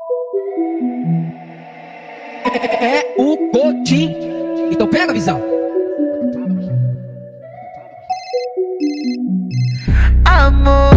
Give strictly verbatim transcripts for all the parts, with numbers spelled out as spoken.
É o Coutinho. Então pega a visão. Amor,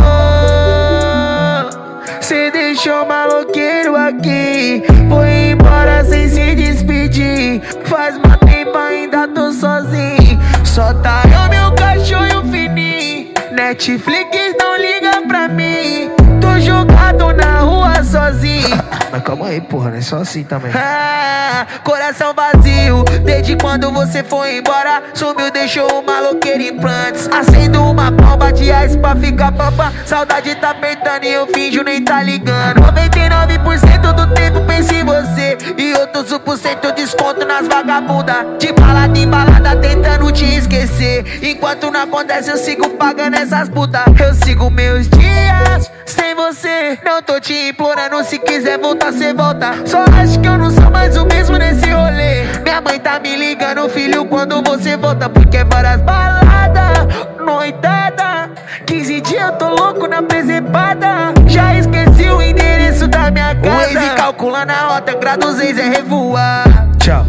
cê deixou maloqueiro aqui, foi embora sem se despedir. Faz mó tempo ainda tô sozinho, só tá eu, meu cachorro e o Fininho. Netflix não liga pra mim, tô jogado na rua sozinho. Mas calma aí, porra, não é só assim também. Ah, coração vazio, desde quando você foi embora. Sumiu, deixou o maloqueiro em plantes. Acendo uma bomba de ice pra ficar pampa. Saudade tá apertando e eu finjo nem tá ligando. Noventa e nove por cento do tempo penso em você, e outros um por cento desconto nas vagabundas. De balada em balada tentando te esquecer. Enquanto não acontece eu sigo pagando essas putas. Eu sigo meus dias sem você, não tô te implorando, se quiser voltar cê volta. Só acho que eu não sou mais o mesmo nesse rolê. Minha mãe tá me ligando, filho, quando você volta, porque é várias baladas, noitada. Quinze dias eu tô louco na presepada. Já esqueci o endereço da minha casa. O Waze calculando a rota, grado seis é revoar. Tchau.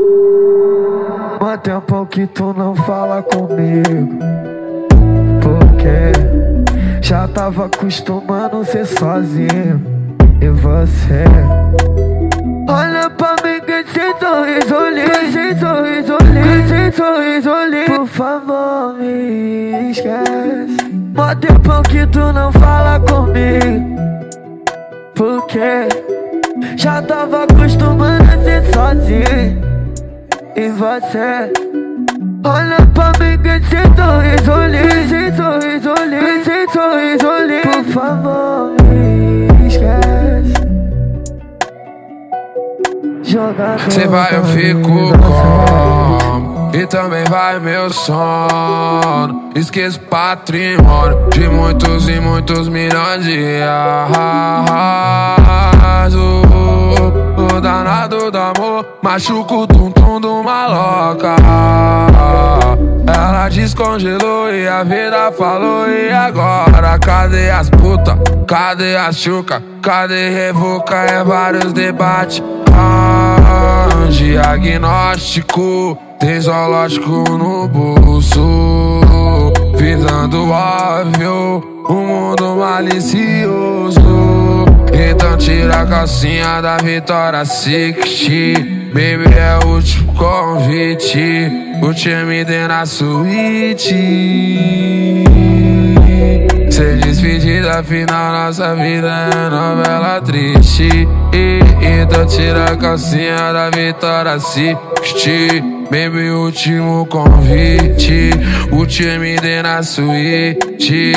Há tempo que tu não fala comigo, porque já tava acostumando ser sozinho. E você olha pra mim com esse sorriso lindo, com esse sorriso lindo, com esse sorriso lindo. Por favor, me esquece. Há tempo que tu não fala comigo, porque já tava acostumando a ser sozinho. E você olha pra mim com esse sorriso lindo, com esse sorriso lindo, com esse sorriso lindo. Por favor, me esquece. Jogador, cê vai, eu fico como, e também vai meu sono. Esqueço patrimônio de muitos e muitos milhões de reais. O, o danado do amor machuca o tum-tum do maloca. Ela descongelou e a vida falou, e agora? Cadê as puta? Cadê as chuca? Cadê revoca? É vários debates. Ah, diagnóstico, tem zoológico no bolso, visando óbvio, um mundo malicioso. Então tira a calcinha da Vitória sessenta. Baby, é o último convite, o time dê na suíte. Ser despedida, afinal nossa vida é novela triste. Então tira a calcinha da Vitória sessenta. Baby, o último convite, o time dê na suíte.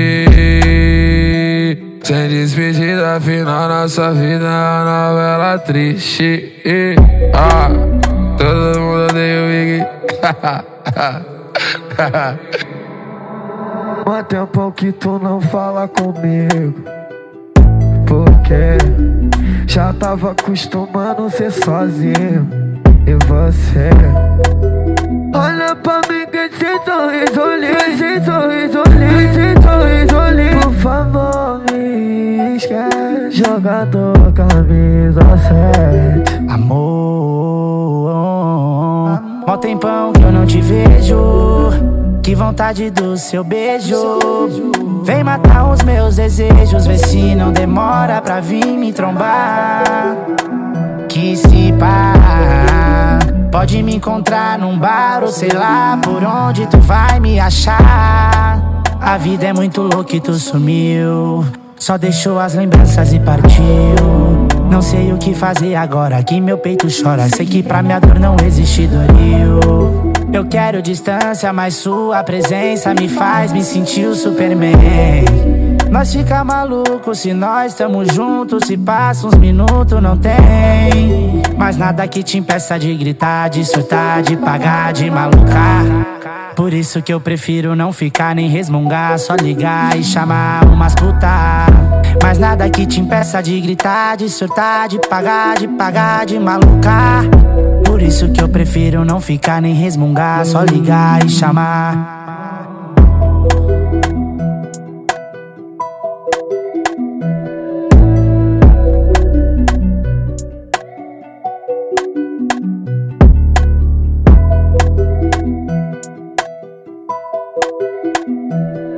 Sem despedida, afinal nossa vida é uma novela triste. Ah, todo mundo odeia o Big. Há tempo que tu não fala comigo, porque já tava acostumando ser sozinho. E você olha pra mim com esse sorriso lindo, com esse sorriso lindo, com esse sorriso lindo. Por favor, me esquece. Jogador camisa sete. Amor, mó tempão que eu não te vejo, que vontade do seu beijo. Vem matar os meus desejos, vê se não demora pra vir me trombar. Que se pá, pode me encontrar num bar ou sei lá por onde tu vai me achar. A vida é muito louca e tu sumiu, só deixou as lembranças e partiu. Não sei o que fazer agora que meu peito chora, sei que pra minha dor não existe dorio. Eu quero distância, mas sua presença me faz me sentir o Superman. Nós fica maluco se nós estamos juntos, se passa uns minutos não tem mais nada que te impeça de gritar, de surtar, de pagar, de malucar. Por isso que eu prefiro não ficar nem resmungar, só ligar e chamar umas puta. Mas nada que te impeça de gritar, de surtar, de pagar, de pagar, de malucar. Por isso que eu prefiro não ficar nem resmungar, só ligar e chamar. Tchau.